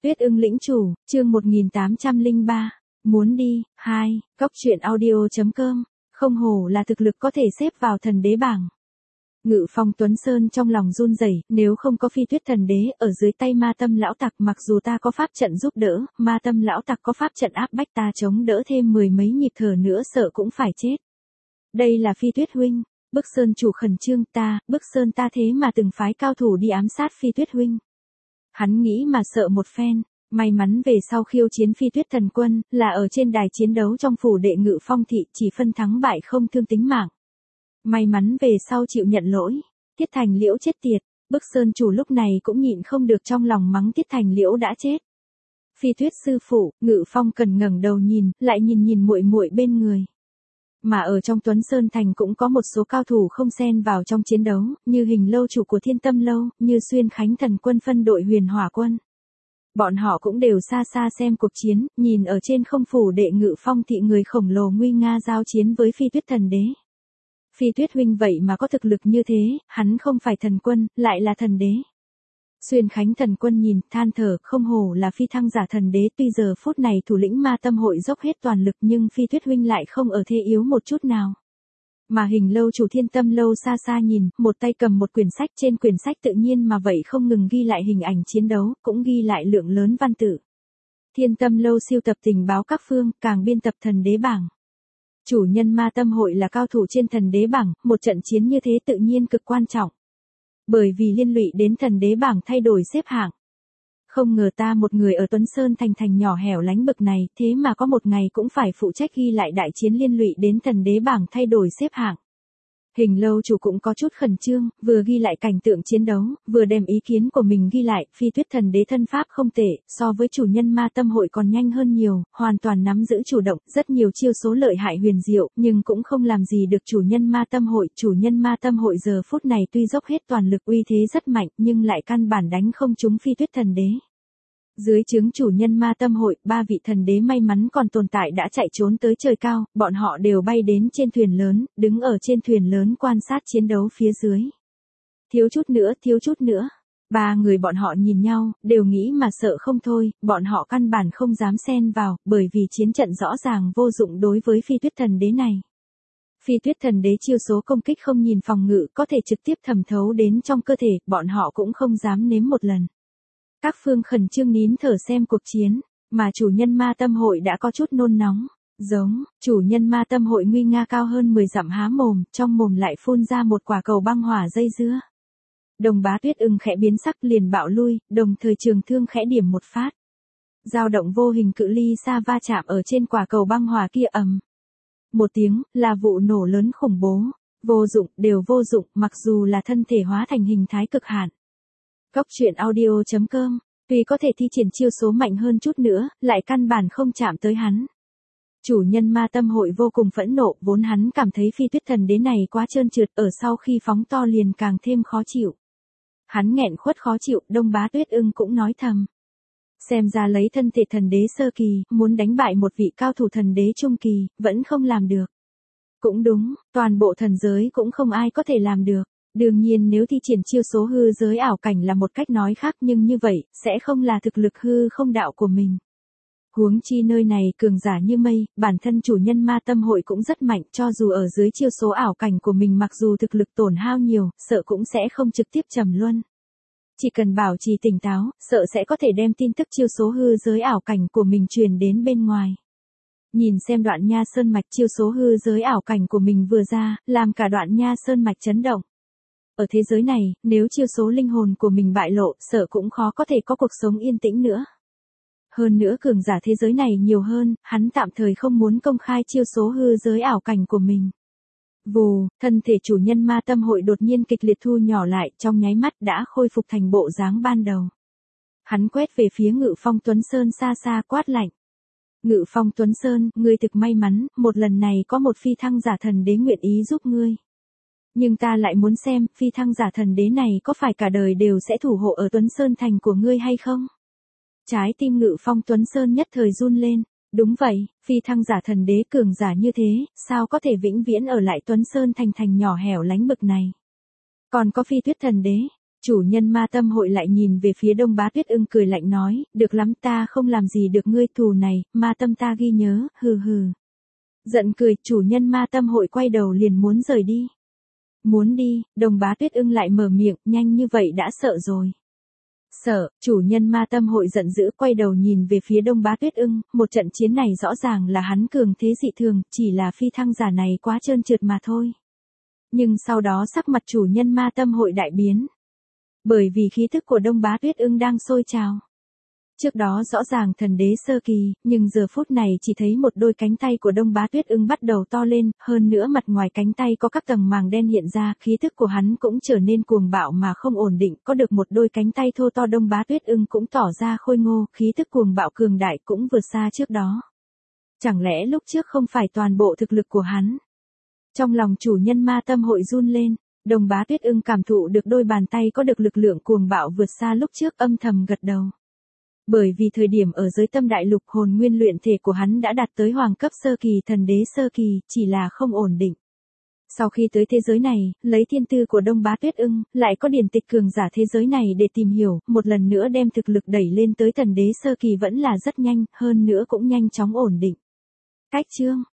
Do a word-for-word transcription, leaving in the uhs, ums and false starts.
Tuyết ưng lĩnh chủ, chương một nghìn tám trăm lẻ ba. Muốn đi, hai, cốc truyện audio chấm com, không hổ là thực lực có thể xếp vào thần đế bảng. Ngự Phong Tuấn Sơn trong lòng run rẩy, nếu không có Phi Tuyết thần đế ở dưới tay Ma Tâm lão tặc, mặc dù ta có pháp trận giúp đỡ, Ma Tâm lão tặc có pháp trận áp bách ta chống đỡ thêm mười mấy nhịp thở nữa sợ cũng phải chết. Đây là Phi Tuyết huynh. Bức Sơn chủ khẩn trương, ta, Bức Sơn ta thế mà từng phái cao thủ đi ám sát Phi Tuyết huynh. Hắn nghĩ mà sợ một phen, may mắn về sau khiêu chiến Phi Tuyết thần quân, là ở trên đài chiến đấu trong phủ đệ Ngự Phong thị, chỉ phân thắng bại không thương tính mạng. May mắn về sau chịu nhận lỗi, Tiết Thành Liễu chết tiệt. Bức Sơn chủ lúc này cũng nhịn không được trong lòng mắng Tiết Thành Liễu đã chết. Phi Tuyết sư phụ, Ngự Phong cần ngẩng đầu nhìn, lại nhìn nhìn muội muội bên người. Mà ở trong Tuấn Sơn Thành cũng có một số cao thủ không xen vào trong chiến đấu, như Hình lâu chủ của Thiên Tâm lâu, như Xuyên Khánh thần quân phân đội Huyền Hỏa quân. Bọn họ cũng đều xa xa xem cuộc chiến, nhìn ở trên không phủ đệ Ngự Phong thị người khổng lồ nguy nga giao chiến với Phi Tuyết thần đế. Phi Tuyết huynh vậy mà có thực lực như thế, hắn không phải thần quân, lại là thần đế. Xuyên Khánh thần quân nhìn, than thở, không hổ là phi thăng giả thần đế, tuy giờ phút này thủ lĩnh Ma Tâm hội dốc hết toàn lực nhưng Phi Tuyết huynh lại không ở thế yếu một chút nào. Mà Hình lâu chủ Thiên Tâm lâu xa xa nhìn, một tay cầm một quyển sách, trên quyển sách tự nhiên mà vậy không ngừng ghi lại hình ảnh chiến đấu, cũng ghi lại lượng lớn văn tự. Thiên Tâm lâu siêu tập tình báo các phương, càng biên tập thần đế bảng. Chủ nhân Ma Tâm hội là cao thủ trên thần đế bảng, một trận chiến như thế tự nhiên cực quan trọng. Bởi vì liên lụy đến thần đế bảng thay đổi xếp hạng. Không ngờ ta một người ở Tuấn Sơn thành thành nhỏ hẻo lánh bực này, thế mà có một ngày cũng phải phụ trách ghi lại đại chiến liên lụy đến thần đế bảng thay đổi xếp hạng. Hình lâu chủ cũng có chút khẩn trương, vừa ghi lại cảnh tượng chiến đấu, vừa đem ý kiến của mình ghi lại. Phi Tuyết thần đế thân pháp không tệ, so với chủ nhân Ma Tâm hội còn nhanh hơn nhiều, hoàn toàn nắm giữ chủ động, rất nhiều chiêu số lợi hại huyền diệu, nhưng cũng không làm gì được chủ nhân Ma Tâm hội. Chủ nhân Ma Tâm hội giờ phút này tuy dốc hết toàn lực uy thế rất mạnh, nhưng lại căn bản đánh không trúng Phi Tuyết thần đế. Dưới trướng chủ nhân Ma Tâm hội, ba vị thần đế may mắn còn tồn tại đã chạy trốn tới trời cao, bọn họ đều bay đến trên thuyền lớn, đứng ở trên thuyền lớn quan sát chiến đấu phía dưới. Thiếu chút nữa, thiếu chút nữa. Ba người bọn họ nhìn nhau, đều nghĩ mà sợ không thôi, bọn họ căn bản không dám xen vào, bởi vì chiến trận rõ ràng vô dụng đối với Phi Tuyết thần đế này. Phi Tuyết thần đế chiêu số công kích không nhìn phòng ngự, có thể trực tiếp thẩm thấu đến trong cơ thể, bọn họ cũng không dám nếm một lần. Các phương khẩn trương nín thở xem cuộc chiến, mà chủ nhân Ma Tâm hội đã có chút nôn nóng. Giống, chủ nhân Ma Tâm hội nguy nga cao hơn mười dặm há mồm, trong mồm lại phun ra một quả cầu băng hỏa dây dưa. Đồng Bá Tuyết ưng khẽ biến sắc liền bạo lui, đồng thời trường thương khẽ điểm một phát. Dao động vô hình cự ly xa va chạm ở trên quả cầu băng hỏa kia ầm. Một tiếng, là vụ nổ lớn khủng bố. Vô dụng, đều vô dụng, mặc dù là thân thể hóa thành hình thái cực hạn. Cốc truyện audio chấm com, tuy có thể thi triển chiêu số mạnh hơn chút nữa, lại căn bản không chạm tới hắn. Chủ nhân Ma Tâm hội vô cùng phẫn nộ, vốn hắn cảm thấy Phi Tuyết thần đế này quá trơn trượt, ở sau khi phóng to liền càng thêm khó chịu. Hắn nghẹn khuất khó chịu, Đông Bá Tuyết ưng cũng nói thầm. Xem ra lấy thân thể thần đế sơ kỳ, muốn đánh bại một vị cao thủ thần đế trung kỳ, vẫn không làm được. Cũng đúng, toàn bộ thần giới cũng không ai có thể làm được. Đương nhiên nếu thi triển chiêu số hư giới ảo cảnh là một cách nói khác, nhưng như vậy, sẽ không là thực lực hư không đạo của mình. Huống chi nơi này cường giả như mây, bản thân chủ nhân Ma Tâm hội cũng rất mạnh, cho dù ở dưới chiêu số ảo cảnh của mình mặc dù thực lực tổn hao nhiều, sợ cũng sẽ không trực tiếp trầm luân. Chỉ cần bảo trì tỉnh táo, sợ sẽ có thể đem tin tức chiêu số hư giới ảo cảnh của mình truyền đến bên ngoài. Nhìn xem Đoạn Nha Sơn mạch chiêu số hư giới ảo cảnh của mình vừa ra, làm cả Đoạn Nha Sơn mạch chấn động. Ở thế giới này, nếu chiêu số linh hồn của mình bại lộ, sợ cũng khó có thể có cuộc sống yên tĩnh nữa. Hơn nữa cường giả thế giới này nhiều hơn, hắn tạm thời không muốn công khai chiêu số hư giới ảo cảnh của mình. Vù, thân thể chủ nhân Ma Tâm hội đột nhiên kịch liệt thu nhỏ lại, trong nháy mắt đã khôi phục thành bộ dáng ban đầu. Hắn quét về phía Ngự Phong Tuấn Sơn xa xa quát lạnh. Ngự Phong Tuấn Sơn, ngươi thực may mắn, một lần này có một phi thăng giả thần đế nguyện ý giúp ngươi. Nhưng ta lại muốn xem, phi thăng giả thần đế này có phải cả đời đều sẽ thủ hộ ở Tuấn Sơn thành của ngươi hay không? Trái tim Ngự Phong Tuấn Sơn nhất thời run lên. Đúng vậy, phi thăng giả thần đế cường giả như thế, sao có thể vĩnh viễn ở lại Tuấn Sơn thành thành nhỏ hẻo lánh bực này? Còn có Phi Tuyết thần đế, Chủ nhân ma tâm hội lại nhìn về phía Đông Bá Tuyết Ưng cười lạnh nói, được lắm ta không làm gì được ngươi thù này, ma tâm ta ghi nhớ, hừ hừ. Giận cười, chủ nhân ma tâm hội quay đầu liền muốn rời đi. Muốn đi, Đông Bá Tuyết Ưng lại mở miệng, nhanh như vậy đã sợ rồi. Sợ, chủ nhân ma tâm hội giận dữ quay đầu nhìn về phía Đông Bá Tuyết Ưng, một trận chiến này rõ ràng là hắn cường thế dị thường, chỉ là phi thăng giả này quá trơn trượt mà thôi. Nhưng sau đó sắc mặt chủ nhân ma tâm hội đại biến. Bởi vì khí thức của Đông Bá Tuyết Ưng đang sôi trào. Trước đó rõ ràng thần đế sơ kỳ, nhưng giờ phút này chỉ thấy một đôi cánh tay của Đông Bá Tuyết Ưng bắt đầu to lên, hơn nữa mặt ngoài cánh tay có các tầng màng đen hiện ra, khí thức của hắn cũng trở nên cuồng bạo mà không ổn định, có được một đôi cánh tay thô to Đông Bá Tuyết Ưng cũng tỏ ra khôi ngô, khí thức cuồng bạo cường đại cũng vượt xa trước đó. Chẳng lẽ lúc trước không phải toàn bộ thực lực của hắn? Trong lòng chủ nhân ma tâm hội run lên. Đông Bá Tuyết Ưng cảm thụ được đôi bàn tay có được lực lượng cuồng bạo vượt xa lúc trước, âm thầm gật đầu. Bởi vì thời điểm ở giới tâm đại lục hồn nguyên luyện thể của hắn đã đạt tới hoàng cấp sơ kỳ thần đế sơ kỳ, chỉ là không ổn định. Sau khi tới thế giới này, lấy thiên tư của Đông Bá Tuyết Ưng, lại có điển tịch cường giả thế giới này để tìm hiểu, một lần nữa đem thực lực đẩy lên tới thần đế sơ kỳ vẫn là rất nhanh, hơn nữa cũng nhanh chóng ổn định. Cách chương